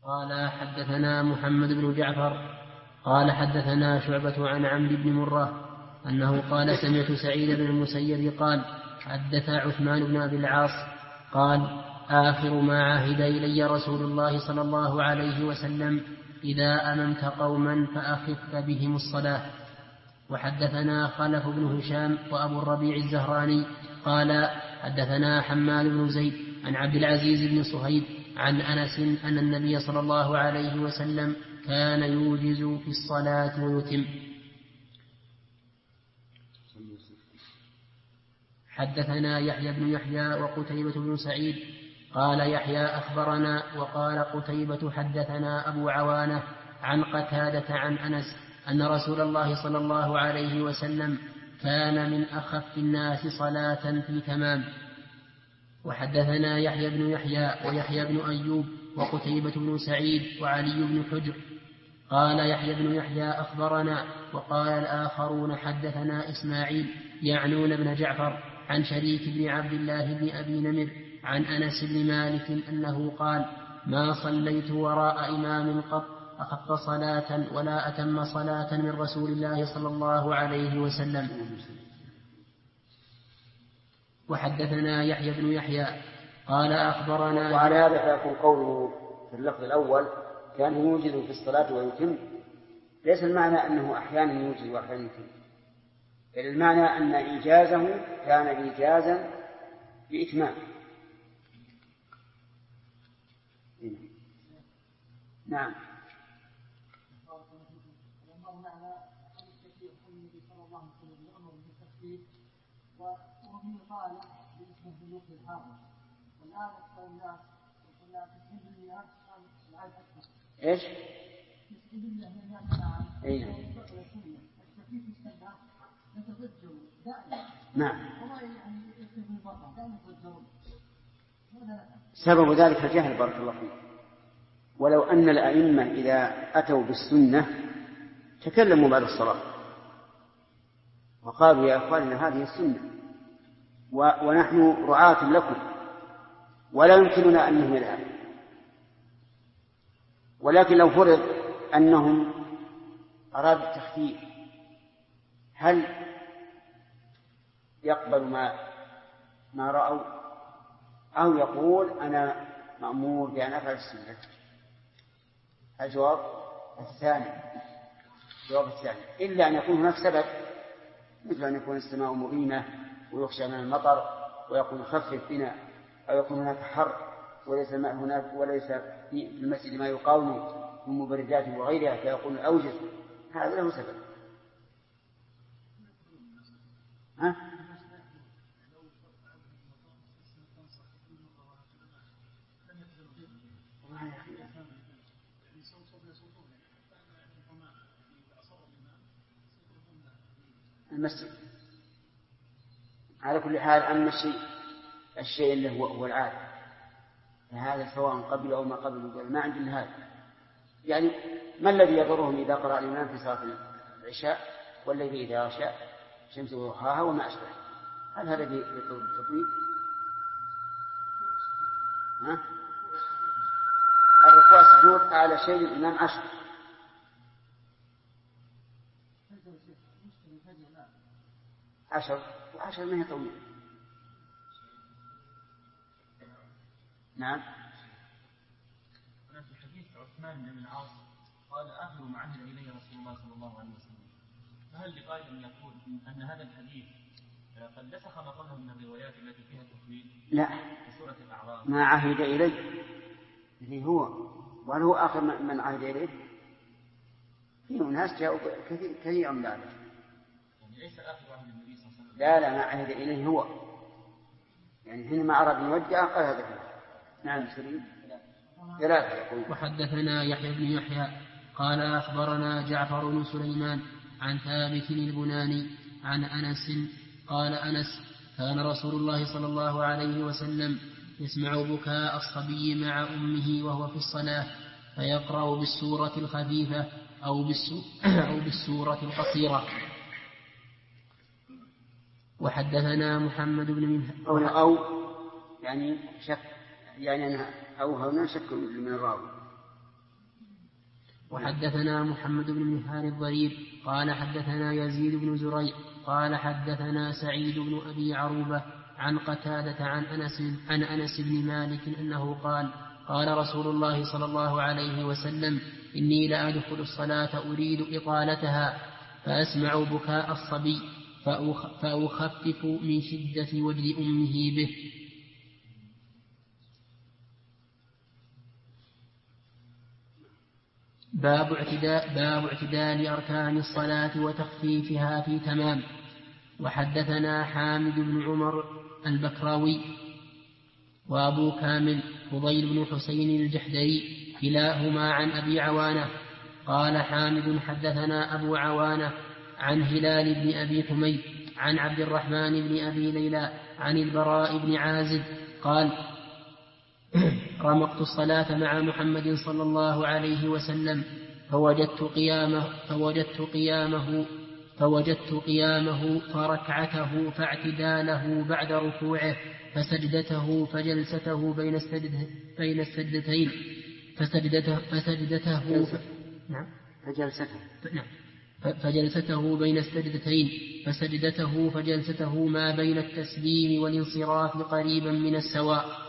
قال حدثنا محمد بن جعفر قال حدثنا شعبة عن عمرو بن مرة أنه قال سمعت سعيد بن المسيب قال حدث عثمان بن أبي العاص قال آخر ما عهد إلي رسول الله صلى الله عليه وسلم إذا أممت قوما فأخف بهم الصلاة. وحدثنا خلف بن هشام وأبو الربيع الزهراني قال حدثنا حماد بن زيد عن عبد العزيز بن صهيب عن أنس أن النبي صلى الله عليه وسلم كان يوجز في الصلاة ويتم. حدثنا يحيى بن يحيى وقتيبة بن سعيد قال يحيى أخبرنا وقال قتيبة حدثنا أبو عوانة عن قتادة عن أنس أن رسول الله صلى الله عليه وسلم كان من أخف الناس صلاة في تمام. وحدثنا يحيى بن يحيى ويحيى بن أيوب وقتيبة بن سعيد وعلي بن حجر قال يحيى بن يحيى أخبرنا وقال الآخرون حدثنا إسماعيل يعنون بن جعفر عن شريك بن عبد الله بن أبي نمر عن أنس بن مالك أنه قال ما صليت وراء إمام قط أخف صلاة ولا أتم صلاة من رسول الله صلى الله عليه وسلم. وحدثنا يحيى بن يحيى قال أخبرنا. وعلى هذا فيكون قوله في اللفظ الأول كان يوجد في الصلاة ويتم ليس المعنى أنه أحيانا يوجد وأحيانا يتم، بل المعنى أن إيجازه كان إيجازا بإتمام. نعم. ايش؟ نعم. سبب ذلك الجهل بارك الله فيك. ولو أن الأئمة إذا أتوا بالسنة تكلموا بعد الصلاة وقالوا يا أخواننا هذه السنة ونحن رعاة لكم ولا يمكننا أن نهملها، ولكن لو فرض أنهم أرادوا التخفيف هل يقبل ما رأوا أو يقول أنا مأمور بأن أفعل السنة؟ الجواب الثاني إلا أن يكون هناك سبب، مثل أن يكون السماء مغيمة ويخشى من المطر ويقول خفف بنا، أو يكون هناك حر وليس هناك وليس في المسجد ما يقاوم من مبردات وغيرها فيقول أوجز، هذا له سبب. ها؟ المسجد على كل حال. أما الشيء اللي هو العادة فهذا سواء قبل أو ما قبل ما عندنا هذا. يعني ما الذي يضرهم إذا قرأ الإمام في صلاة العشاء والليل إذا غشى شمس وضحاها وما أشبه؟ هل هذا تطويل؟ الركوع السجود على شيء الإمام 10 ما هي طويلة. نعم. في حديث عثمان بن العاص قال آخر ما عهد إليه رسول الله صلى الله عليه وسلم، فهل لقائل أن يقول أن هذا الحديث قد نسخ ما قبله من الروايات التي فيها التخويف؟ لا، في سورة الأعراف ما عهد إليه اللي هو وهل هو آخر من عهد إليه؟ فيه ناس جاءوا كثيرا من ذلك. يعني ليس آخر عهد النبي صلى الله عليه وسلم. لا ما عهد إليه هو، يعني حينما أراد أن يودع قال هذا كله. نعم سليم. وحدثنا يحيى بن يحيى قال أخبرنا جعفر بن سليمان عن ثابت البناني عن أنس قال أنس كان رسول الله صلى الله عليه وسلم يسمع بكاء الصبي مع أمه وهو في الصلاة فيقرأ بالسورة الخفيفة أو بالسورة القصيرة. وحدثنا محمد بن منهل يعني شك يعني أنها أو هنا شك من الراوي وحدثنا محمد بن مهان الضرير قال حدثنا يزيد بن زريع قال حدثنا سعيد بن أبي عروبة عن قتادة عن أنس بن مالك أنه قال قال رسول الله صلى الله عليه وسلم إني لأدخل الصلاة أريد إطالتها فأسمع بكاء الصبي فأخفف من شدة وجد أمه به. باب اعتدال أركان الصلاة وتخفيفها في تمام. وحدثنا حامد بن عمر البكراوي وأبو كامل فضيل بن حسين الجحدري كلاهما عن أبي عوانة قال حامد حدثنا أبو عوانة عن هلال بن أبي حميد عن عبد الرحمن بن أبي ليلى عن البراء بن عازب قال رمقت الصلاة مع محمد صلى الله عليه وسلم فوجدت قيامه فركعته فاعتداله بعد ركوعه فسجدته فجلسته بين السجدتين فجلسته بين السجدتين فسجدته فجلسته ما بين التسليم والانصراف قريبا من السواء.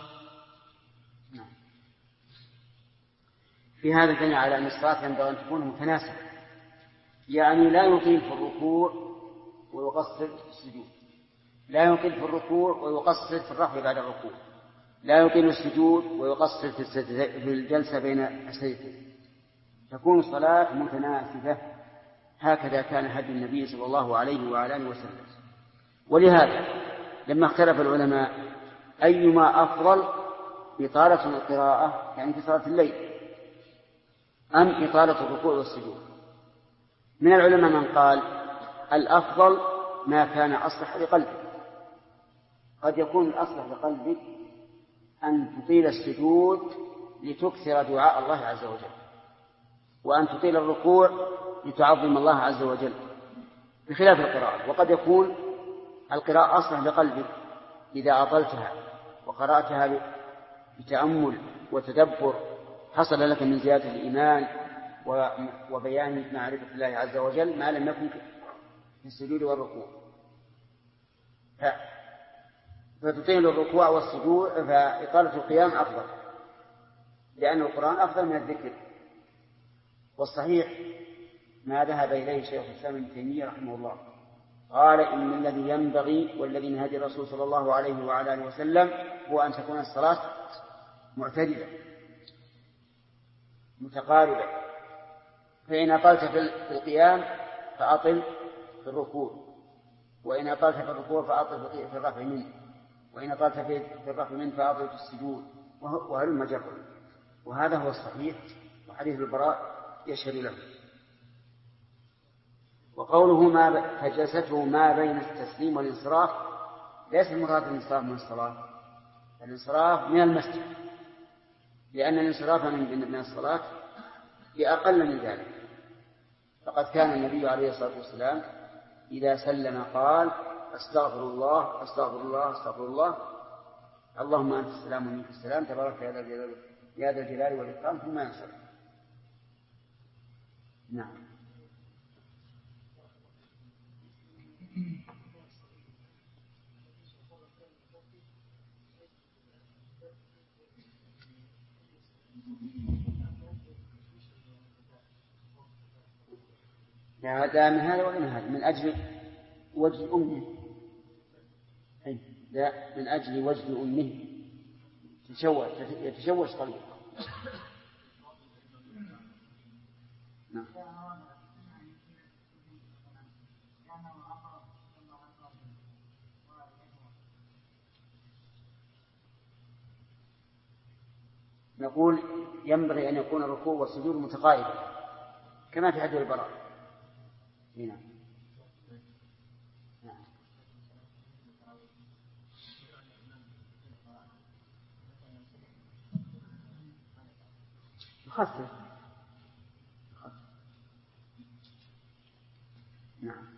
في هذا دليل على أن الصلاة ينبغي أن تكون متناسبة، يعني لا يطيل في الركوع ويقصر في السجود، لا يطيل في الركوع ويقصر في الرفع بعد الركوع، لا يطيل السجود ويقصر في الجلسة بين السجدتين، تكون الصلاة متناسبة. هكذا كان هدي النبي صلى الله عليه وعلى آله وسلم. ولهذا لما اختلف العلماء أيما أفضل إطالة القراءة يعني في صلاة الليل أم إطالة الركوع والسجود، من العلماء من قال الأفضل ما كان أصلح لقلبك. قد يكون الأصلح لقلبك أن تطيل السجود لتكثر دعاء الله عز وجل، وأن تطيل الركوع لتعظم الله عز وجل بخلاف القراءة. وقد يكون القراءة أصلح لقلبك إذا أطلتها وقرأتها بتأمل وتدبر حصل لك من زيادة الإيمان وبيان معرفة الله عز وجل ما لم يكن في السجود والركوع. فتطيل الركوع والسجود، فإطالة القيام أفضل لأن القرآن أفضل من الذكر. والصحيح ما ذهب إليه شيخ الإسلام ابن تيمية رحمه الله، قال إن الذي ينبغي والذي من هدي الرسول صلى الله عليه وعلى آله وسلم هو أن تكون الصلاة معتدلة متقاربة، فإن أطلت في القيام فأطل في الركوع، وإن أطلت في الركوع فأطل في الرفع منه، وإن أطلت في الرفع منه فأطل في السجود، وهلم جرا. وهذا هو الصحيح، وحديث البراء يشهد له. وقوله فجلسته ما بين التسليم والانصراف ليس المراد الانصراف من الصلاة، الانصراف من المسجد، لأن الانصراف من الصلاة بأقل من ذلك. فقد كان النبي عليه الصلاة والسلام إذا سلم قال أستغفر الله أستغفر الله أستغفر الله، اللهم أنت السلام ومنك السلام تبارك يا ذا الجلال والإكرام، ثم ينصرف. نعم. هذا من هذا ومن هذا، من أجل وجه أمه، لا من أجل وجه أمه يتشوش قلبه. نعم. نقول ينبغي أن يكون الركوع والسجود متقاربا كما في حديث البراء. نعم. يخفف. نعم.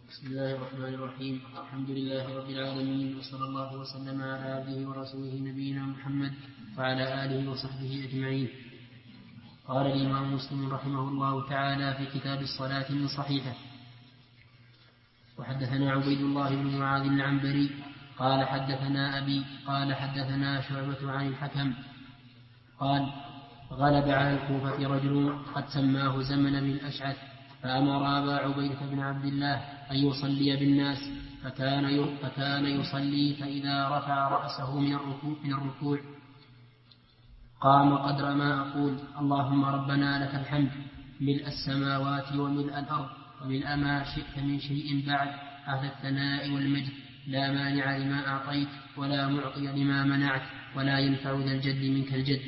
بسم الله الرحمن الرحيم. الحمد لله رب العالمين، وصلى الله وسلم على عبده ورسوله نبينا محمد وعلى آله وصحبه أجمعين. قال الإمام مسلم رحمه الله تعالى في كتاب الصلاة من صحيحه: وحدثنا عبيد الله بن معاذ العنبري قال حدثنا أبي قال حدثنا شعبة عن الحكم قال: غلب على الكوفة رجل قد سماه زمن بن الأشعث، فأمر أبا عبيدة بن عبد الله أن يصلي بالناس، فكان يصلي، فإذا رفع رأسه من الركوع قام قدر ما أقول: اللهم ربنا لك الحمد ملء السماوات وملء الأرض وملء ما شئت من شيء بعد، أهل الثناء والمجد، لا مانع لما أعطيت ولا معطي لما منعت ولا ينفع ذا الجد منك الجد.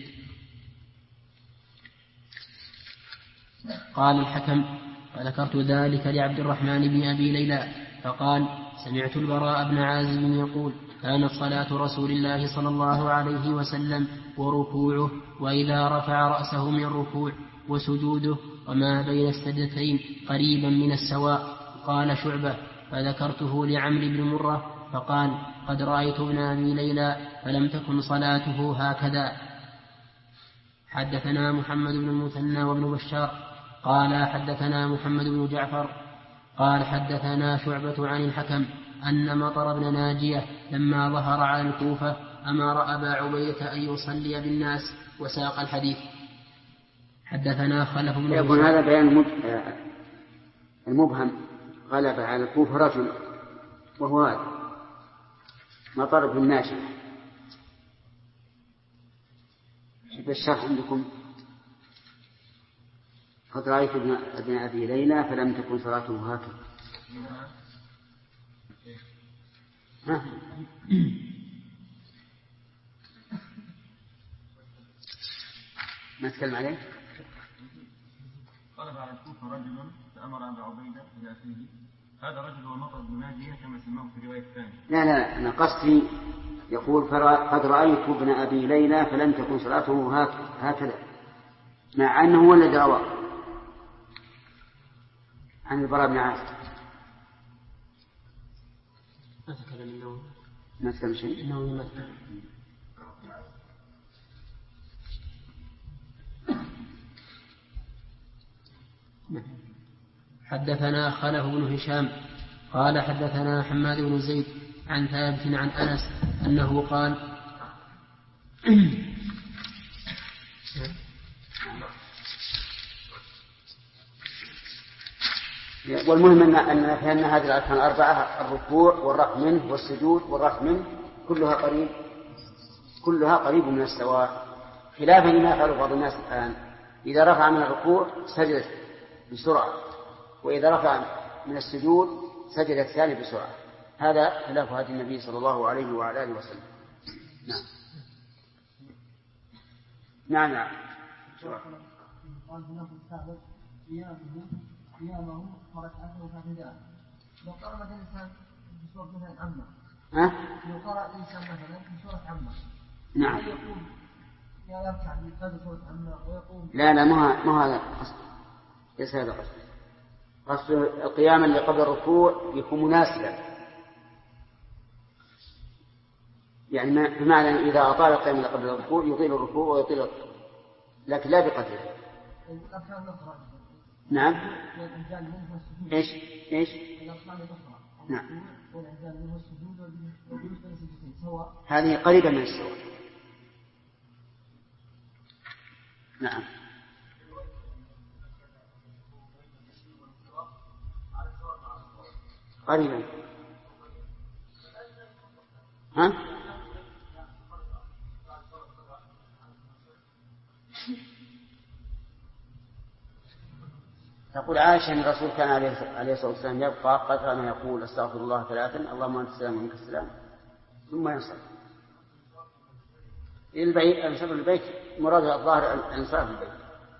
قال الحكم: فذكرت ذلك لعبد الرحمن بن أبي ليلى فقال: سمعت البراء بن عازب يقول: كانت صلاة رسول الله صلى الله عليه وسلم وركوعه وإذا رفع رأسه من الركوع وسجوده وما بين السجدتين قريبا من السواء. قال شعبة: فذكرته لعمرو بن مرة فقال: قد رأيت ابن أبي ليلى فلم تكن صلاته هكذا. حدثنا محمد بن المثنى وابن بشار قال حدثنا محمد بن جعفر قال حدثنا شعبة عن الحكم أن مطر بن ناجية لما ظهر على الكوفة أمر أبا عبيدة أن يصلي بالناس، وساق الحديث. حدثنا خلف بن يقول هذا بيان المبهم: غلب على الكوفة رجل، وهو هذا مطر بن ناجية. في الشرح عندكم: قد رأيت ابن أبي ليلى فلم تكن صلاته هكذا. ما تكلم عليه؟ قلب على الكوفة رجل فأمر أبا عبيدة إلى أخيه. هذا رجل هو مطر بن ناجية كما سماه في رواية ثانية. لا أنا قصدي يقول: قد رأيت ابن أبي ليلى فلم تكن صلاته هكذا، مع أنه هو الذي روى عن البراء بن عازب. ما تكلم النووي؟ ما تكلم شيء؟ النووي ما تكلم. حدثنا خلف بن هشام قال حدثنا حماد بن زيد عن ثابت عن أنس أنه قال: والمهم أن هذه الأركان الأربعة: الركوع والرفع منه والسجود والرفع منه كلها قريب من السواء، خلافا لما يفعل بعض الناس الآن: إذا رفع من الركوع سجد بسرعة، وإذا رفع من السجود سجد الثاني بسرعة. هذا خلاف هدي النبي صلى الله عليه وعلى آله وسلم. نعم. قيامه وركعته فاتداء. لو قرأ مثلا الإنسان بسورة مثلا عامة، لو قرأ الإنسان مثلا بسورة عامة، نعم، يقول يركع بهذه سورة عامة ويقوم. لا ما هذا قصد، ليس هذا قصد القيام اللي قبل الركوع يكون مناسبا، يعني بمعنى إذا أطال القيام اللي قبل الركوع يطيل الركوع ويطيل الركوع، لكن لا بقدره. نعم. إيش؟ نعم. هذه قريبة من السواء. نعم. قريبا. ها؟ تقول عائشة أن الرسول كان عليه الصلاة والسلام يبقى قدر ما يقول: استغفر الله 3، اللهم أنت السلام ومنك السلام، ثم ينصرف البيت. انصرف البيت مراد الظاهر انصراف البيت.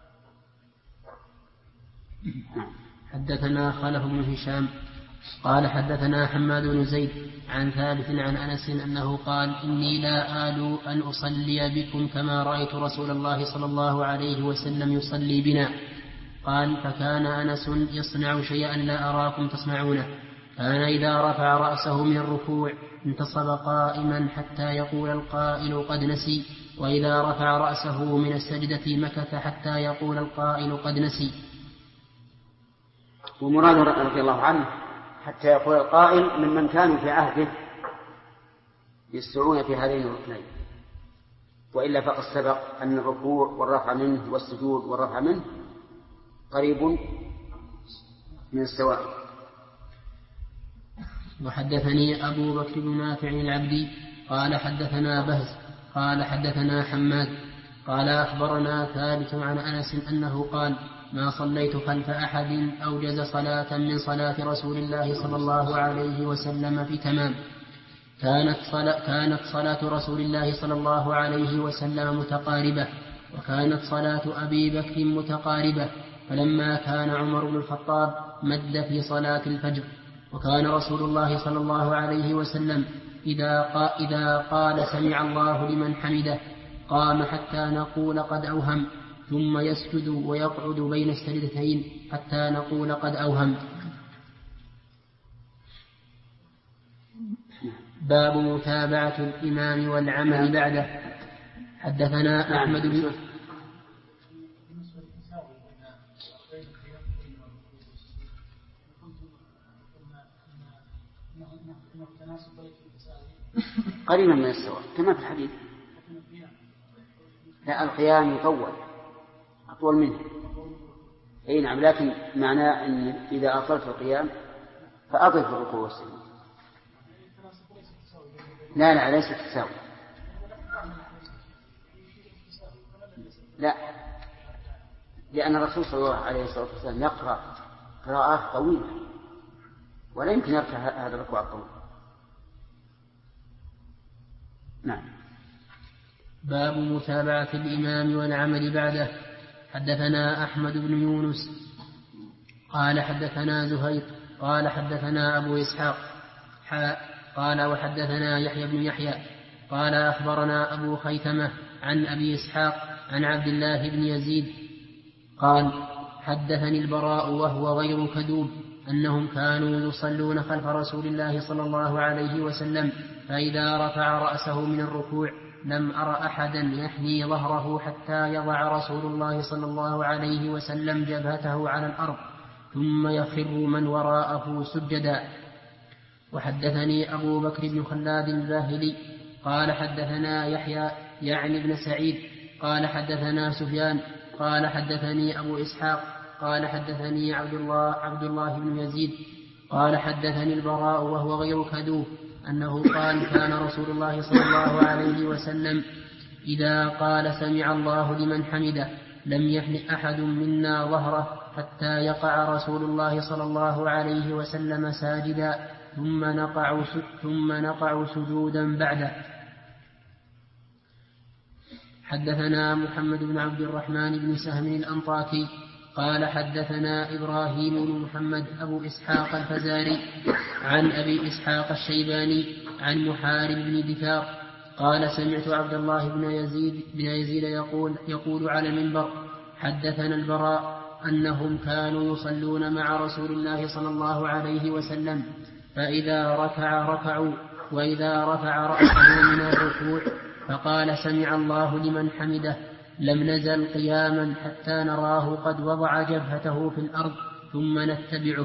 حدثنا خلف بن هشام قال حدثنا حماد بن زيد عن ثابت عن أنس أنه قال: إني لا آل أن أصلي بكم كما رأيت رسول الله صلى الله عليه وسلم يصلي بنا. قال: فكان أنس يصنع شيئا لا أراكم تصنعونه، كان إذا رفع رأسه من الركوع انتصب قائما حتى يقول القائل قد نسي، وإذا رفع رأسه من السجدة مكث حتى يقول القائل قد نسي. ومراد رضي الله عنه حتى يقول القائل ممن كانوا في عهده يسرعون في هذين الركنين، وإلا فقد سبق أن الركوع والرفع منه والسجود والرفع منه قريب من السواء. وحدثني أبو بكر بن نافع العبدي قال حدثنا بهز قال حدثنا حماد قال أخبرنا ثابت عن أنس أنه قال ما صليت خلف أحد أوجز صلاة من صلاة رسول الله صلى الله عليه وسلم في تمام. كانت صلاة رسول الله صلى الله عليه وسلم متقاربة، وكانت صلاة أبي بكر متقاربة، فلما كان عمر بن الخطاب مد في صلاة الفجر. وكان رسول الله صلى الله عليه وسلم إذا قال سمع الله لمن حمده قام حتى نقول قد أوهم، ثم يسجد ويقعد بين السجدتين حتى نقول قد أوهم. باب متابعة الإمام والعمل بعده. حدثنا أحمد بن قريبا من السواء كما في الحديث. لا، القيام يطول أطول منه. أي نعم، لكن معناه أن إذا أطلت القيام فأضف الركوع والسجود. لا ليس تساوي. لا، لأن الرسول صلى الله عليه وسلم يقرأ قراءات طويلة ولا يمكن يرفع هذا الركوع الطويل. نعم. باب متابعة الإمام والعمل بعده. حدثنا أحمد بن يونس قال حدثنا زهير قال حدثنا أبو إسحاق قال وحدثنا يحيى بن يحيى قال أخبرنا أبو خيثمة عن أبي إسحاق عن عبد الله بن يزيد قال حدثني البراء وهو غير كذوب أنهم كانوا يصلون خلف رسول الله صلى الله عليه وسلم، فإذا رفع رأسه من الركوع لم أر أحدا يحني ظهره حتى يضع رسول الله صلى الله عليه وسلم جبهته على الأرض ثم يخر من وراءه سجدا. وحدثني أبو بكر بن خلاد الباهلي قال حدثنا يحيى يعني بن سعيد قال حدثنا سفيان قال حدثني أبو إسحاق قال حدثني عبد الله بن يزيد قال حدثني البراء وهو غير كذوب أنه قال كان رسول الله صلى الله عليه وسلم إذا قال سمع الله لمن حمده لم يحن أحد منا ظهره حتى يقع رسول الله صلى الله عليه وسلم ساجدا ثم نقع سجودا بعده. حدثنا محمد بن عبد الرحمن بن سهم الأنطاكي قال حدثنا إبراهيم بن محمد أبو إسحاق الفزاري عن أبي إسحاق الشيباني عن محارب بن دثار قال سمعت عبد الله بن يزيد يقول على المنبر حدثنا البراء أنهم كانوا يصلون مع رسول الله صلى الله عليه وسلم، فإذا ركع ركعوا، وإذا رفع رأسه من الركوع فقال سمع الله لمن حمده لم نزل قياما حتى نراه قد وضع جبهته في الأرض ثم نتبعه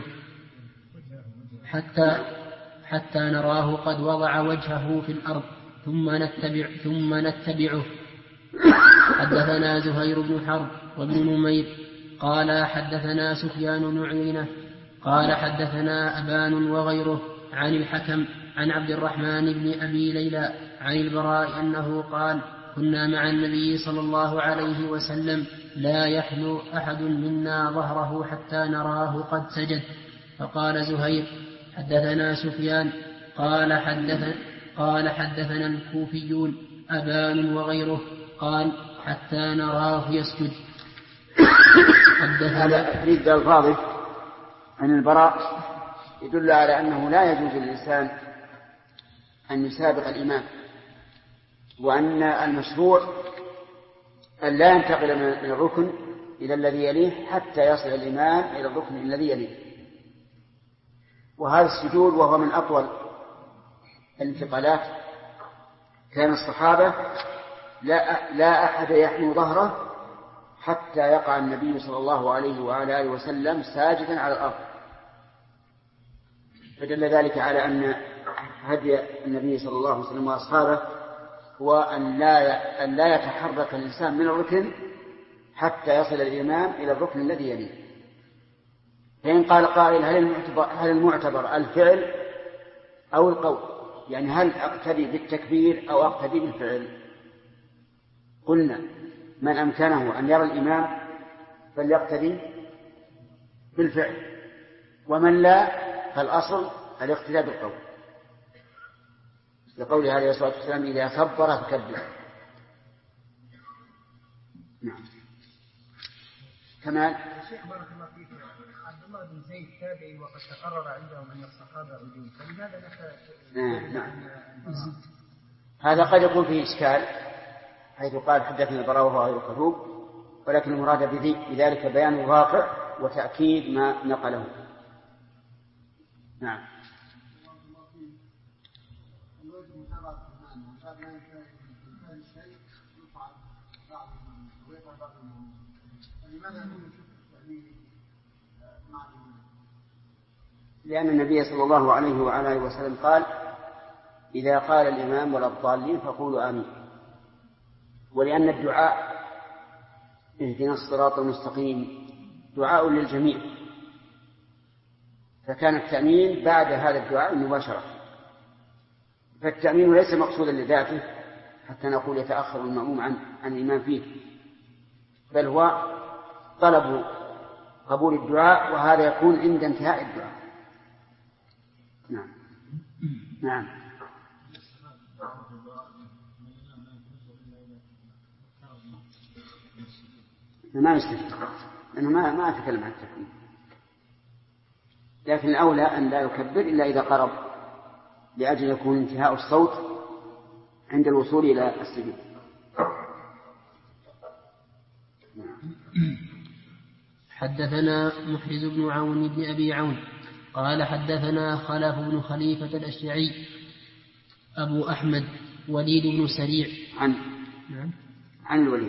حتى نراه قد وضع وجهه في الأرض ثم نتبعه. حدثنا زهير بن حرب وابن نمير قال حدثنا سفيان بن عيينة قال حدثنا أبان وغيره عن الحكم عن عبد الرحمن بن أبي ليلى عن البراء أنه قال كنا مع النبي صلى الله عليه وسلم لا يحنو أحد منا ظهره حتى نراه قد سجد. فقال زهير حدثنا سفيان قال حدثنا الكوفيون أبان وغيره قال حتى نراه يسجد. هذا تريد الفاظ عن البراء يدل على أنه لا يجوز للإنسان أن يسابق الإمام، وأن المشروع أن لا ينتقل من الركن إلى الذي يليه حتى يصل الإمام إلى الركن الذي يليه. وهذا السجود وهو من أطول الانتقالات. كان الصحابة لا أحد يحنو ظهره حتى يقع النبي صلى الله عليه وعلى آله وسلم ساجدا على الأرض، فدل ذلك على أن هدي النبي صلى الله عليه وسلم وأصحابه هو أن لا يتحرك الإنسان من الركن حتى يصل الإمام إلى الركن الذي يليه. فإن قال قائل هل المعتبر الفعل أو القول؟ يعني هل أقتدي بالتكبير أو أقتدي بالفعل؟ قلنا من أمكنه أن يرى الإمام فليقتدي بالفعل، ومن لا فالأصل الاقتداء بالقول، لقوله عليه الصلاة والسلام إذا كبر فكبر. نعم. كمال. الشيخ بارك الله فيك، عبد الله بن زيد تابعي وقد تقرر عندهم أن الصحابة عدول، فلماذا نعم. هذا قد يكون فيه إشكال حيث قال حدثنا البراء وهو غير كذوب، ولكن المراد بذلك بيان الواقع وتأكيد ما نقله. نعم. لأن النبي صلى الله عليه وعلى آله وسلم قال إذا قال الإمام ولا الضالين فقولوا آمين، ولأن الدعاء اهدنا الصراط المستقيم دعاء للجميع، فكان التأمين بعد هذا الدعاء مباشرة، فالتأمين ليس مقصودا لذاته حتى نقول يتأخر المأموم عن الإمام فيه، بل هو طلب قبول الدعاء، وهذا يكون عند انتهاء الدعاء. نعم. نعم. ما يستفيد لأنه ما أتكلم عن التكبير، لكن الأولى أن لا يكبر إلا إذا قرب، لأجل يكون انتهاء الصوت عند الوصول إلى السجود. حدثنا محرز بن عون بن أبي عون قال حدثنا خلف بن خليفة الأشجعي أبو أحمد وليد بن سريع عن الوليد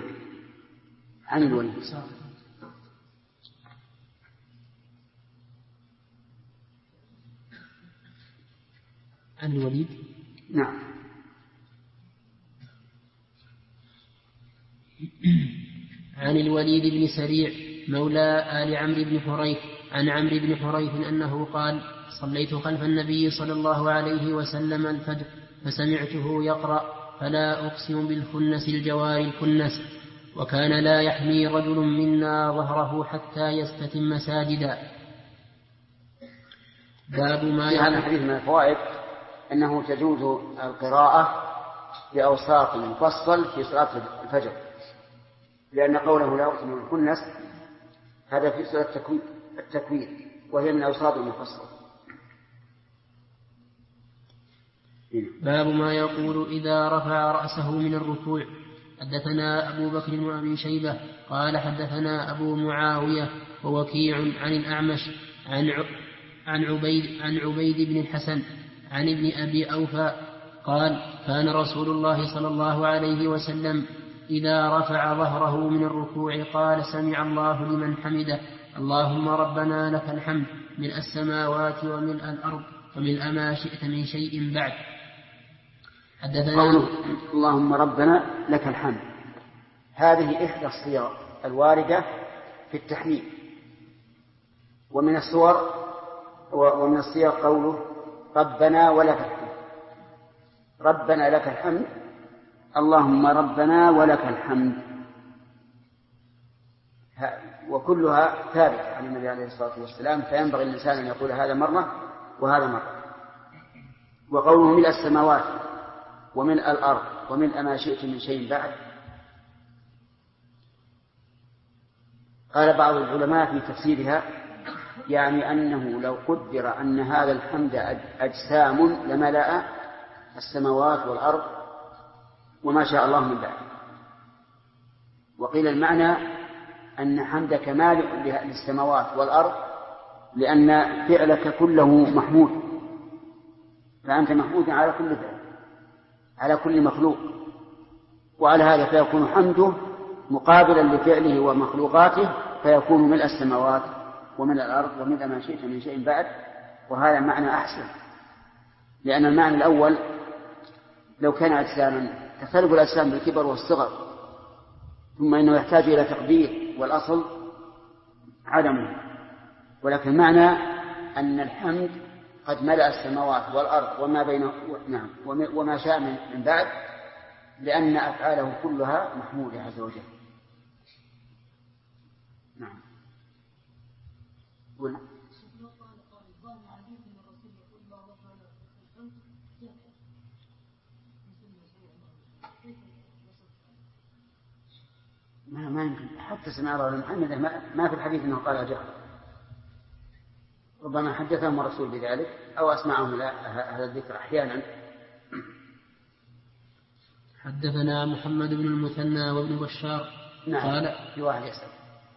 نعم. عن الوليد بن سريع مولى آل عمرو بن حريث عن عمرو بن حريث أنه قال صليت خلف النبي صلى الله عليه وسلم الفجر فسمعته يقرأ فلا أقسم بالخنس الجوار الكنس، وكان لا يحمي رجل منا ظهره حتى يستتم ساجدا. باب ما في هذا الحديث من الفوائد أنه تجوز القراءة بأوساط مفصل في صلاة الفجر، لأن قوله لا أقسم بالخنس هذا في صلاة التكوير وهي من أوساط المفصل. باب ما يقول إذا رفع رأسه من الركوع. حدثنا أبو بكر بن أبي شيبة قال حدثنا أبو معاوية ووكيع عن الأعمش عن عبيد بن الحسن عن ابن أبي أوفى قال كان رسول الله صلى الله عليه وسلم إذا رفع ظهره من الركوع قال سمع الله لمن حمده اللهم ربنا لك الحمد ملء السماوات وملء الأرض وملء ما شئت من شيء بعد. قوله اللهم ربنا لك الحمد هذه إحدى الصيغ الواردة في التحميد، ومن الصيغ قوله ربنا ولك الحمد، ربنا لك الحمد اللهم ربنا ولك الحمد، وكلها ثابتة عن النبي عليه الصلاة والسلام، فينبغي الإنسان أن يقول هذا مرة وهذا مرة. وقوله ملء السماوات وملء الأرض وملء ما شئت من شيء بعد، قال بعض العلماء في تفسيرها يعني أنه لو قدر أن هذا الحمد أجسام لملأ السماوات والأرض وما شاء الله من بعد. وقيل المعنى أن حمد كمال للسماوات والأرض لأن فعلك كله محمود، فأنت محمود على كل فعل، على كل مخلوق، وعلى هذا فيكون حمده مقابلا لفعله ومخلوقاته، فيكون ملء السماوات وملء الأرض وملء ما شئت من شيء بعد. وهذا معنى أحسن، لأن المعنى الأول لو كان أجساما تختلف الأجسام بالكبر والصغر، ثم إنه يحتاج إلى تقدير، والأصل عدمه. ولكن معنى أن الحمد قد ملأ السماوات والأرض وما بينه وما شاء من بعد، لأن أفعاله كلها محمودة عز وجل. نعم. ما يمكن حتى سمع الله محمد ما في الحديث أنه قال جهر، ربما حدثهم الرسول بذلك أو أسمعهم هذا الذكر أحيانا. حدثنا محمد بن المثنى وابن بشار. نعم. قال في واحد يسأل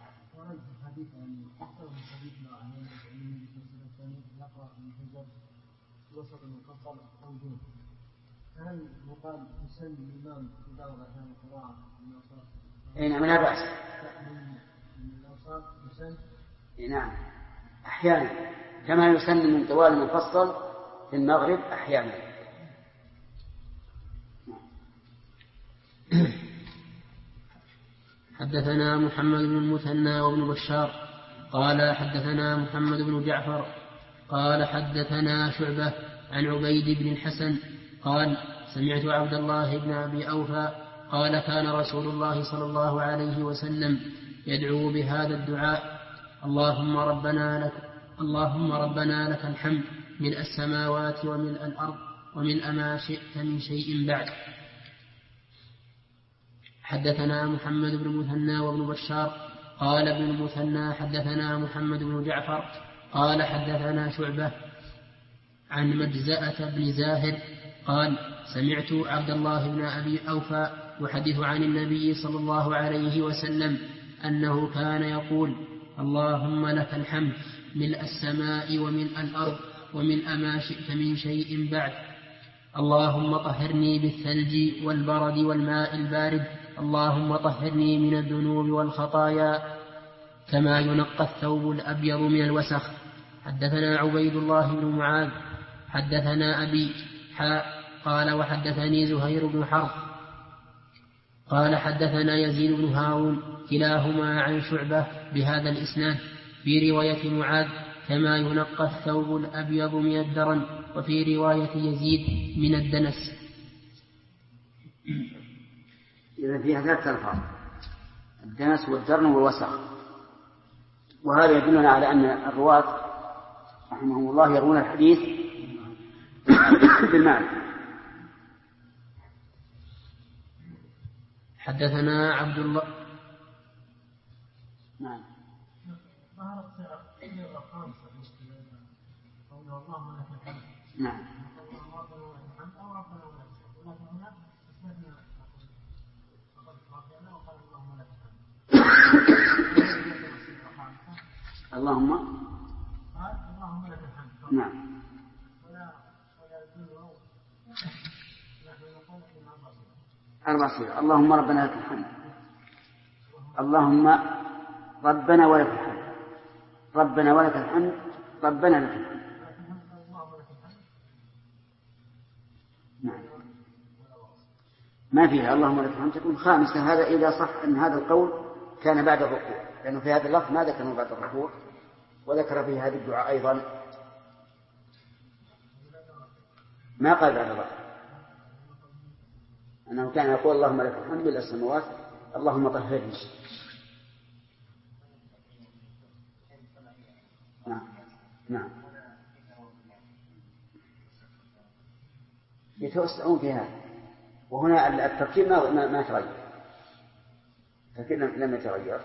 هل يقال يسلم الإمام في بعض أحيان القراءة من الأوصاف؟ نعم لا بأس. من الأوصاف يسلم؟ نعم أحيانا، كما يسلم من طوال المفصل في المغرب أحيانا. حدثنا محمد بن المثنى وابن بشار قال حدثنا محمد بن جعفر قال حدثنا شعبة عن عبيد بن الحسن قال سمعت عبد الله بن أبي أوفى قال كان رسول الله صلى الله عليه وسلم يدعو بهذا الدعاء: اللهم ربنا لك الحمد ملء السماوات وملء الأرض وملء ما شئت من شيء بعد. حدثنا محمد بن المثنى وابن بشار قال ابن المثنى حدثنا محمد بن جعفر قال حدثنا شعبة عن مجزأة بن زاهر قال سمعت عبد الله بن أبي أوفى يحدث عن النبي صلى الله عليه وسلم أنه كان يقول: اللهم لك الحمد ملء السماء وملء الأرض وملء ما شئت من شيء بعد. اللهم طهرني بالثلج والبرد والماء البارد. اللهم طهرني من الذنوب والخطايا كما ينقى الثوب الأبيض من الوسخ. حدثنا عبيد الله بن معاذ حدثنا أبي قال وحدثني زهير بن حرب قال حدثنا يزيد بن هارون كلاهما عن شعبة بهذا الإسناد في رواية معاذ كما ينقى الثوب الأبيض من الدرن، وفي رواية يزيد من الدنس. إذا فيها ثلاث ألفاظ: الدنس والدرن والوسخ. وهذا يدلنا على أن الرواة رحمهم الله يروون الحديث بالمعنى. حدثنا عبد الله. نعم. نعم. اللهم لك الحمد. نعم. أربع صيغ: اللهم ربنا لك الحمد، اللهم ربنا ولك الحمد، ربنا ولك الحمد، ربنا لك الحمد. نعم. ما فيها اللهم لك الحمد تكون خامسة، هذا إذا صح أن هذا القول كان بعد الركوع، لأنه في هذا اللفظ ما ذكره بعد الركوع، وذكر في هذه الدعاء أيضا ما قال بعد الركوع، أنه كان يقول اللهم لك الحمد ملء السماوات اللهم طهرني. نعم. نعم. يتوسعون في هذا، وهنا التركيب ما تغير، التركيب لم يتغير.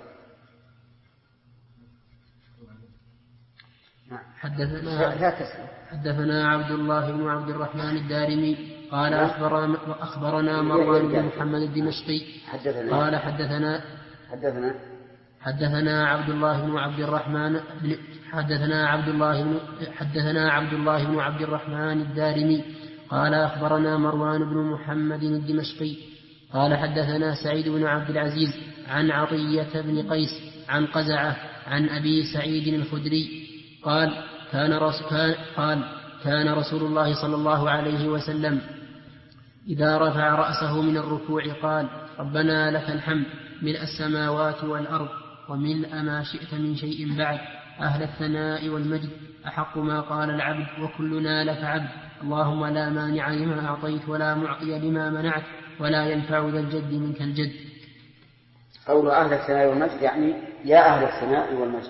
حدثنا عبد الله بن عبد الرحمن الدارمي قال أخبرنا مروان بن محمد الدمشقي قال حدثنا عبد الله بن عبد الرحمن حدثنا عبد الله بن عبد الرحمن الدارمي قال أخبرنا مروان بن محمد الدمشقي قال حدثنا سعيد بن عبد العزيز عن عطية بن قيس عن قزعة عن أبي سعيد الخدري قال كان رسول الله صلى الله عليه وسلم إذا رفع رأسه من الركوع قال ربنا لك الحمد ملء السماوات والأرض وملء ما شئت من شيء بعد أهل الثناء والمجد أحق ما قال العبد وكلنا لك عبد اللهم لا مانع لما أعطيت ولا معطي لما منعت ولا ينفع ذا الجد منك الجد. قول أهل الثناء والمجد يعني يا أهل الثناء والمجد.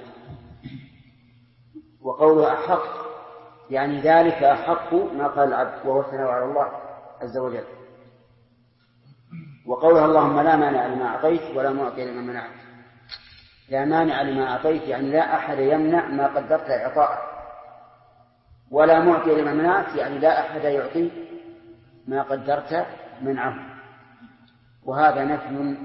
وقوله أحق يعني ذلك أحق ما قال العبد وهو الثناء على الله عز وجل. وقوله اللهم لا مانع لما أعطيت ولا معطي لما منعت. لا مانع لما أعطيت يعني لا أحد يمنع ما قدرت إعطاءه، ولا معطي لما منعت يعني لا أحد يعطي ما قدرت منعه. وهذا نفي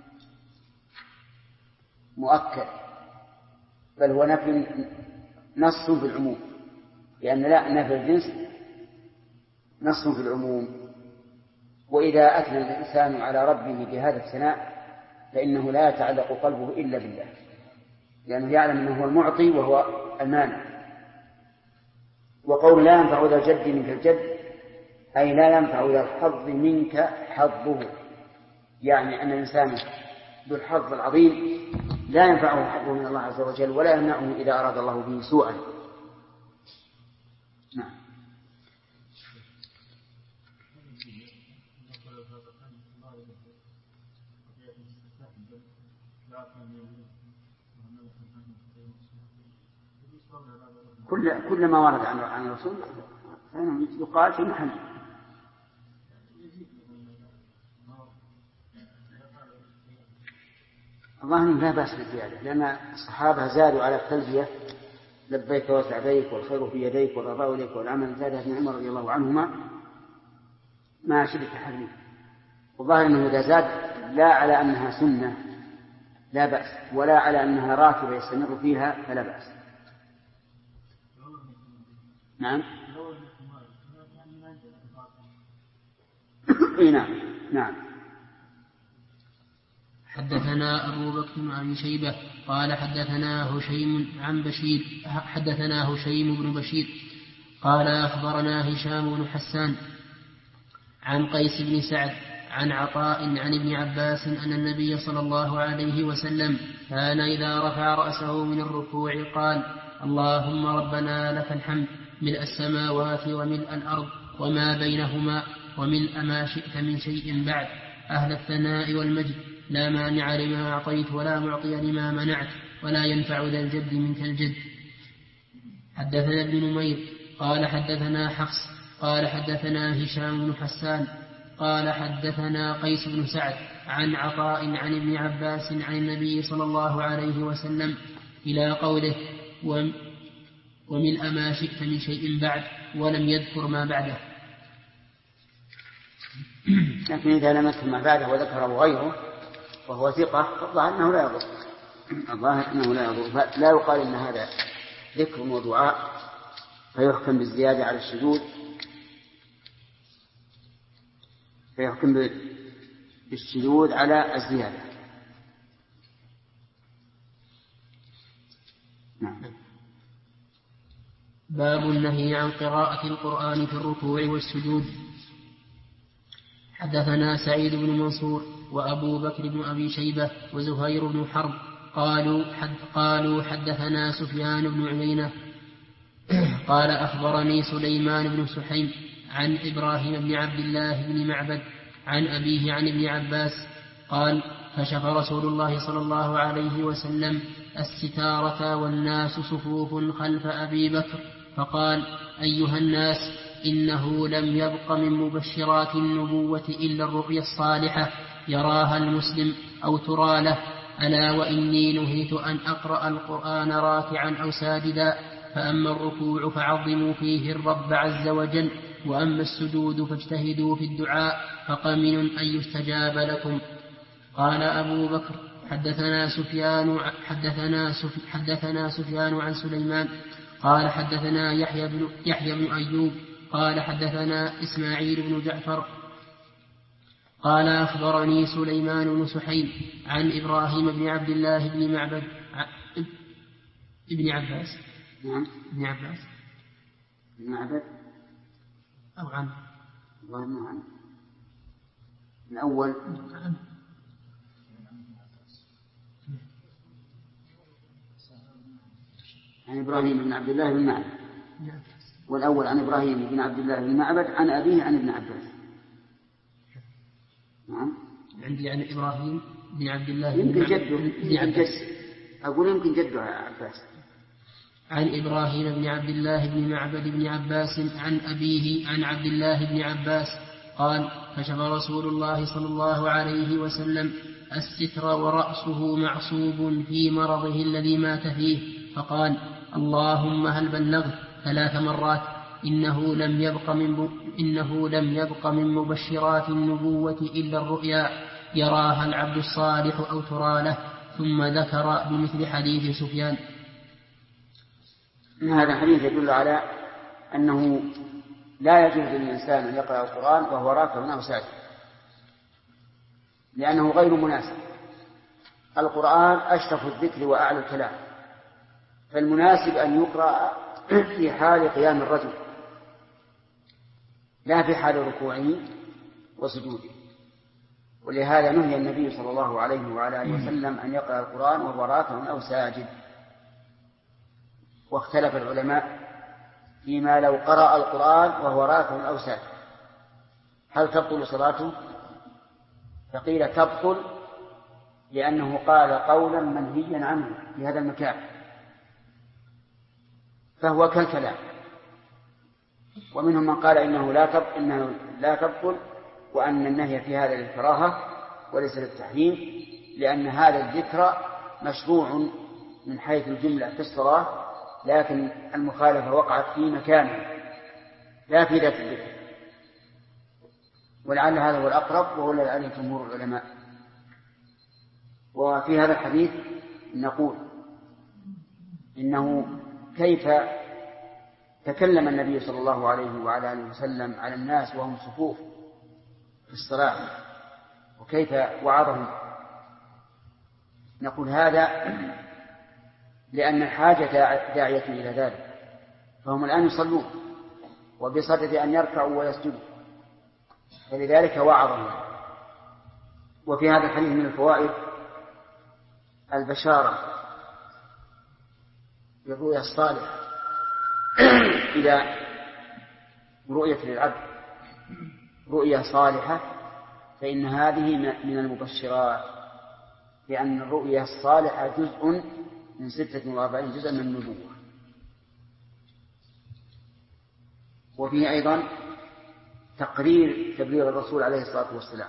مؤكد، بل هو نفي نص في العموم، لأن لا نفي الجنس نص في العموم. وإذا أثنى الإنسان على ربه بهذا الثناء فإنه لا يتعلق قلبه إلا بالله، لأنه يعلم أنه هو المعطي وهو المانع. وقول لا ينفع ذا الجد منك الجد أي لا ينفع ذا الحظ منك حظه، يعني أن الإنسان ذو الحظ العظيم لا ينفعه حظه من الله عز وجل ولا يمنعه إذا أراد الله به سوءا. نعم. كل ما ورد عن الرسول يقال في محل. الله لا بأس بالزيادة، لأن الصحابة زادوا على التلبية لبيك وسعديك والخير في يديك والرضا إليك والعمل، زاد ابن عمر رضي الله عنهما ما شبه تحريم. والظاهر أنه إذا زاد لا على أنها سنة لا بأس، ولا على أنها راتبة يستمر فيها فلا بأس. نعم. نعم. حدثنا أبو بكر بن أبي شيبة قال حدثنا هشيم بن بشير قال أخبرنا هشام بن حسان عن قيس بن سعد عن عطاء عن ابن عباس أن النبي صلى الله عليه وسلم كان إذا رفع رأسه من الركوع قال اللهم ربنا لك الحمد ملء السماوات وملء الأرض وما بينهما وملء ما شئت من شيء بعد أهل الثناء والمجد لا مانع لما أعطيت ولا معطي لما منعت ولا ينفع ذا الجد منك الجد. حدثنا ابن نمير قال حدثنا حفص قال حدثنا هشام بن حسان قال حدثنا قيس بن سعد عن عطاء عن ابن عباس عن النبي صلى الله عليه وسلم إلى قوله وملء ما شئت من شيء بعد ولم يذكر ما بعده. لكن إذا لم يذكر ما بعده وذكره غيره وهو ثقة فالظاهر أنه لا يضر. لا يقال إن هذا ذكر ودعاء فيحكم بالزيادة على الشذوذ، فيحكم بالشذوذ على الزيادة. نعم. باب النهي عن قراءة القرآن في الركوع والسجود. حدثنا سعيد بن منصور وأبو بكر بن أبي شيبة وزهير بن حرب قالوا حدثنا سفيان بن عيينة قال أخبرني سليمان بن سحيم عن إبراهيم بن عبد الله بن معبد عن أبيه عن ابن عباس قال كشف رسول الله صلى الله عليه وسلم الستارة والناس صفوف خلف أبي بكر فقال أيها الناس إنه لم يبق من مبشرات النبوة إلا الرؤيا الصالحة يراها المسلم أو ترى له ألا وإني نهيت أن أقرأ القرآن راكعا أو ساجدا فأما الركوع فعظموا فيه الرب عز وجل وأما السجود فاجتهدوا في الدعاء فقمن أن يستجاب لكم. قال أبو بكر حدثنا سفيان عن سليمان قال حدثنا يحيى بن أيوب قال حدثنا إسماعيل بن جعفر قال أخبرني سليمان بن سحيم عن إبراهيم بن عبد الله بن معبد ابن عباس. نعم. ابن عباس. ابن معبد أو عن. والله عن. الأول. عن إبراهيم بن عبد الله بن معبد. والأول عن إبراهيم بن عبد الله بن معبد عن أبيه عن ابن عباس. نعم. عندي عن إبراهيم بن عبد الله يمكن جده. أقول يمكن جده عباس. عن إبراهيم بن عبد الله بن معبد بن عباس عن أبيه عن عبد الله بن عباس قال كشف رسول الله صلى الله عليه وسلم الستر ورأسه معصوب في مرضه الذي مات فيه فقال اللهم هل بلغت 3 مرات إنه لم يبق من مبشرات النبوة إلا الرؤيا يراها العبد الصالح أو ترى له. ثم ذكر بمثل حديث سفيان. هذا الحديث يدل على أنه لا يجوز للإنسان أن يقرأ القرآن وهو راكع أو ساجد لأنه غير مناسب. القرآن أشرف الذكر وأعلى الكلام، فالمناسب أن يقرأ في حال قيام الرجل لا في حال ركوعه وسجوده. ولهذا نهي النبي صلى الله عليه وعلى آله وسلم أن يقرأ القرآن وهو راكع أو ساجد. واختلف العلماء فيما لو قرأ القرآن وهو راكع أو ساجد هل تبطل صلاته؟ فقيل تبطل لأنه قال قولا منهيا عنه في هذا المكان فهو كالكلام. ومنهم من قال إنه لا تبطل وأن النهي في هذا للكراهة وليس للتحريم، لأن هذا الذكر مشروع من حيث الجملة في الصلاة، لكن المخالفة وقعت في مكانه لا في ذات الذكر. ولعل هذا هو الأقرب وهو الذي عليه جمهور العلماء. وفي هذا الحديث نقول إنه كيف تكلم النبي صلى الله عليه وعلى آله وسلم على الناس وهم صفوف في الصلاة وكيف وعظهم. نقول هذا لأن الحاجة داعية إلى ذلك، فهم الآن يصلون وبصدد أن يركعوا ويسجدوا، فلذلك وعظهم. وفي هذا الحديث من الفوائد البشارة بالرؤيا الصالحة إذا رؤية للعبد رؤيا صالحة فإن هذه من المبشرات، لأن الرؤيا الصالحة جزء من 46 جزءا من النبوة. وفيه أيضا تبليغ الرسول عليه الصلاة والسلام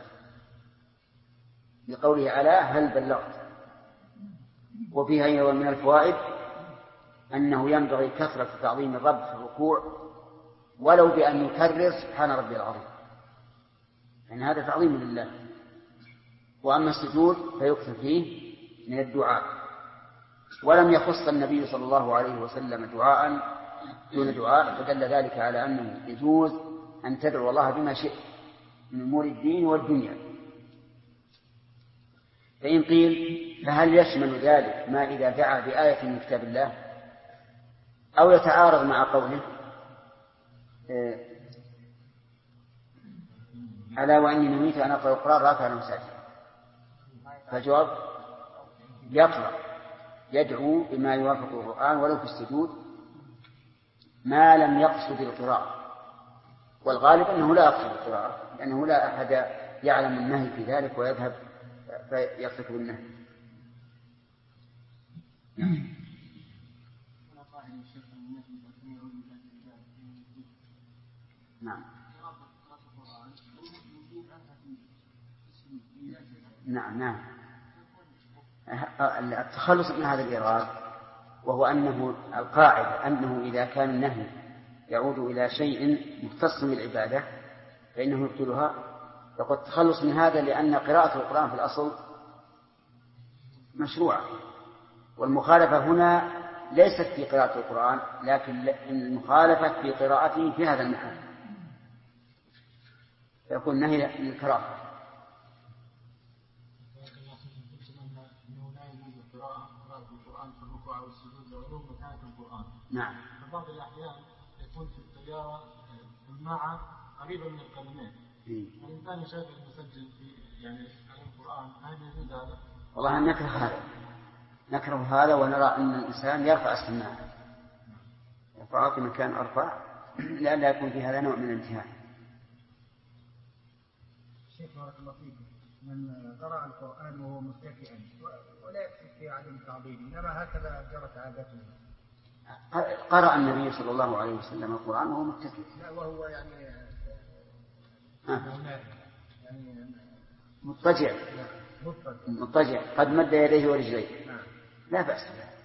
بقوله ألا هل بلغت. وفيه أيضا من الفوائد أنه ينبغي كثرة تعظيم الرب في الركوع ولو بأن يكرر سبحان ربي العظيم، يعني هذا تعظيم لله. وأما السجود فيكثر فيه من الدعاء، ولم يخص النبي صلى الله عليه وسلم دعاء دون دعاء، فدل ذلك على أنه يجوز أن تدعو الله بما شئت من أمور الدين والدنيا. فإن قيل فهل يشمل ذلك ما إذا دعا بآية من كتاب الله أو يتعارض مع قوله ألا وإني نويت أن أقرأ القرآن راكعا أو ساجدا؟ فالجواب يقرأ يدعو بما يوافق القرآن ولو في السجود ما لم يقصد القراءة، والغالب أنه لا يقصد القراءة لأنه لا أحد يعلم النهي في ذلك ويذهب فيقصد النهي. نعم. التخلص من هذا الإيراد وهو أنه القاعدة أنه إذا كان النهي يعود إلى شيء مختص بالعبادة فإنه يبطلها. وقد التخلص من هذا لأن قراءة القرآن في الأصل مشروعة. والمخالفة هنا ليست في قراءة القرآن، لكن المخالفة في قراءته في هذا المحل، فيكون نهي للكراهة. نعم. في بعض الأحيان يكون في الطيارة سماعة قريبة من القدمين. الإنسان يشغل المسجل في يعني القرآن، هل يجوز هذا؟ والله نكره هذا ونرى أن الإنسان يرفع السماعة، يرفعها في مكان أرفع لئلا يكون في هذا نوع من الامتهان. شيخ بارك الله فيك، من قرأ القرآن وهو متكئا ولا يقصد في عدم تعظيمه، إنما هكذا جرت عادته. قرأ النبي صلى الله عليه وسلم القرآن وهو متكئ. لا وهو يعني مضطجع قد مد يديه ورجليه. لا بأس.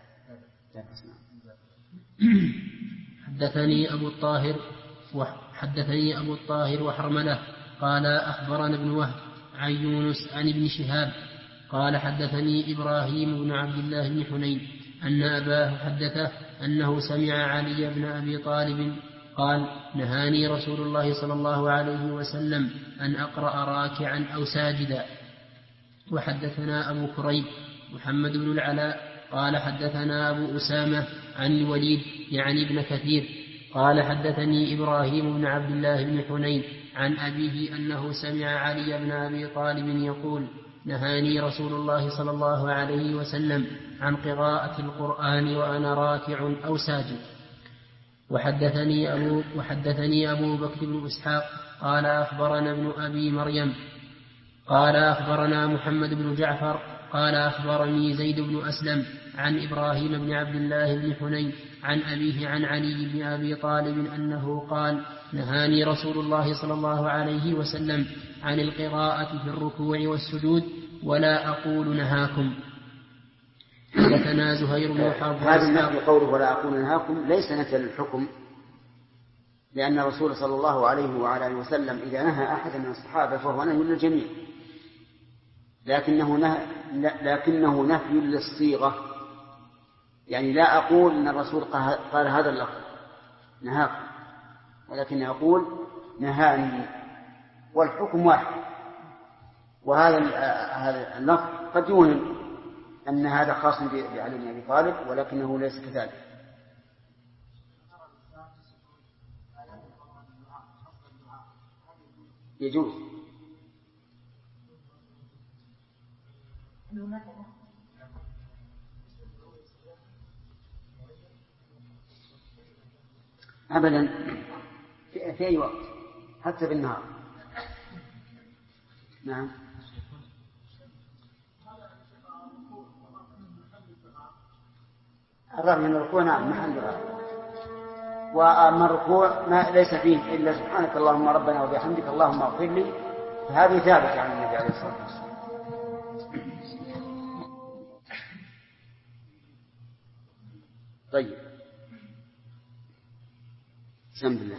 حدثني أبو الطاهر وحرملة قال أخبرنا ابن وهب عن يونس عن ابن شهاب قال حدثني إبراهيم بن عبد الله بن حنين أن أباه حدثه أنه سمع علي بن أبي طالب قال نهاني رسول الله صلى الله عليه وسلم أن أقرأ راكعا أو ساجدا. وحدثنا أبو كريب محمد بن العلاء قال حدثنا أبو أسامة عن الوليد يعني ابن كثير قال حدثني إبراهيم بن عبد الله بن حنين عن أبيه أنه سمع علي بن أبي طالب يقول نهاني رسول الله صلى الله عليه وسلم عن قراءة القرآن وأنا راكع أو ساجد. وحدثني أبو بكر بن إسحاق قال أخبرنا ابن أبي مريم قال أخبرنا محمد بن جعفر قال أخبرني زيد بن أسلم عن إبراهيم بن عبد الله بن حنين عن أبيه عن علي بن أبي طالب أنه قال نهاني رسول الله صلى الله عليه وسلم عن القراءة في الركوع والسجود ولا أقول نهاكم. حدثنا زهير بن حرب. هذا النفي قوله ولا أقول نهاكم ليس نفي للحكم، لأن الرسول صلى الله عليه وعلى آله وسلم إذا نهى أحد من الصحابة فهو نهي للجميع، لكنه نفي للصيغة، يعني لا أقول أن الرسول قال هذا اللفظ نهاكم، ولكن أقول نهاني، والحكم واحد. وهذا اللفظ قد يوهم أن هذا خاص بعلي بن أبي طالب، ولكنه ليس كذلك. يجوز. أبدا في أي وقت حتى بالنهار. نعم. الرغم من الركوع نعم محل الرغم، وأما الركوع ما ليس فيه إلا سبحانك اللهم ربنا وبحمدك اللهم اغفر لي، فهذه ثابتة عن النبي عليه الصلاة والسلام. طيب بسم الله.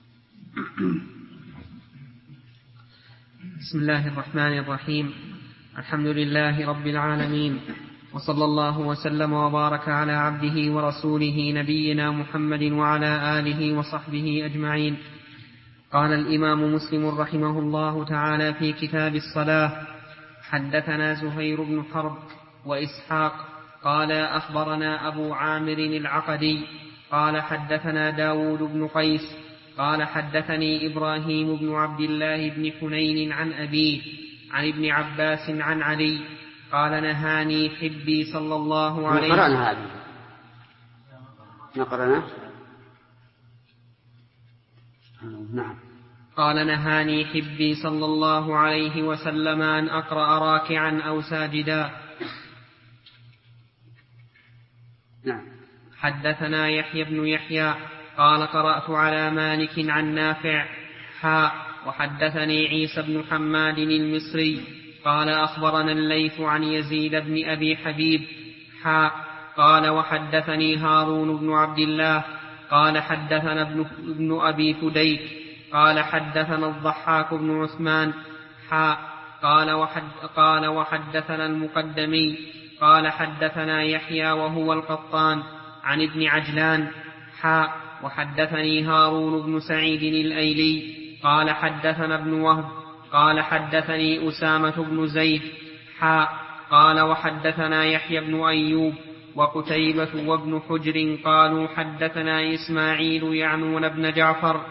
بسم الله الرحمن الرحيم. الحمد لله رب العالمين، وصلى الله وسلم وبارك على عبده ورسوله نبينا محمد وعلى آله وصحبه أجمعين. قال الإمام مسلم رحمه الله تعالى في كتاب الصلاة: حدثنا زهير بن حرب وإسحاق قال أخبرنا أبو عامر العقدي قال حدثنا داود بن قيس قال حدثني إبراهيم بن عبد الله بن حنين عن أبيه عن ابن عباس عن علي قال نهاني حبي صلى الله عليه وسلم. قرأنا هذه نقرأنا. نعم. قال نهاني حبي صلى الله عليه وسلم أن أقرأ راكعا أو ساجدا. نعم. حدثنا يحيى بن يحيى قال قرأت على مالك عن نافع وحدثني عيسى بن حماد المصري قال أخبرنا الليث عن يزيد بن أبي حبيب قال وحدثني هارون بن عبد الله قال حدثنا ابن أبي فديك قال حدثنا الضحاك بن عثمان قال وحدثنا المقدمي قال حدثنا يحيى وهو القطان عن ابن عجلان وحدثني هارون بن سعيد الأيلي قال حدثنا ابن وهب قال حدثني أسامة بن زيد قال وحدثنا يحيى بن أيوب وقتيبة وابن حجر قالوا حدثنا إسماعيل يعنون بن جعفر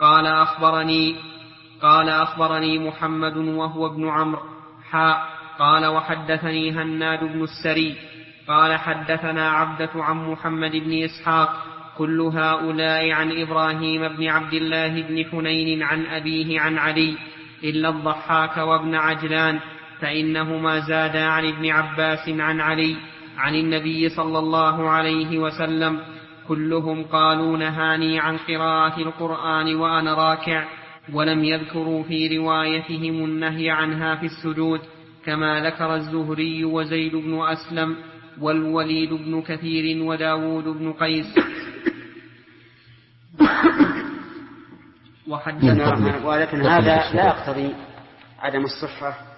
قال أخبرني محمد وهو ابن عمرو قال وحدثني هناد بن السري قال حدثنا عبدة عن محمد بن إسحاق كل هؤلاء عن إبراهيم بن عبد الله بن حنين عن أبيه عن علي إلا الضحاك وابن عجلان فإنهما زادا عن ابن عباس عن علي عن النبي صلى الله عليه وسلم كلهم قالوا نهاني عن قراءة القرآن وأنا راكع ولم يذكروا في روايتهم النهي عنها في السجود كما ذكر الزهري وزيد بن أسلم والوليد بن كثير وداود بن قيس. ولكن هذا لا يقتضي عدم الصحة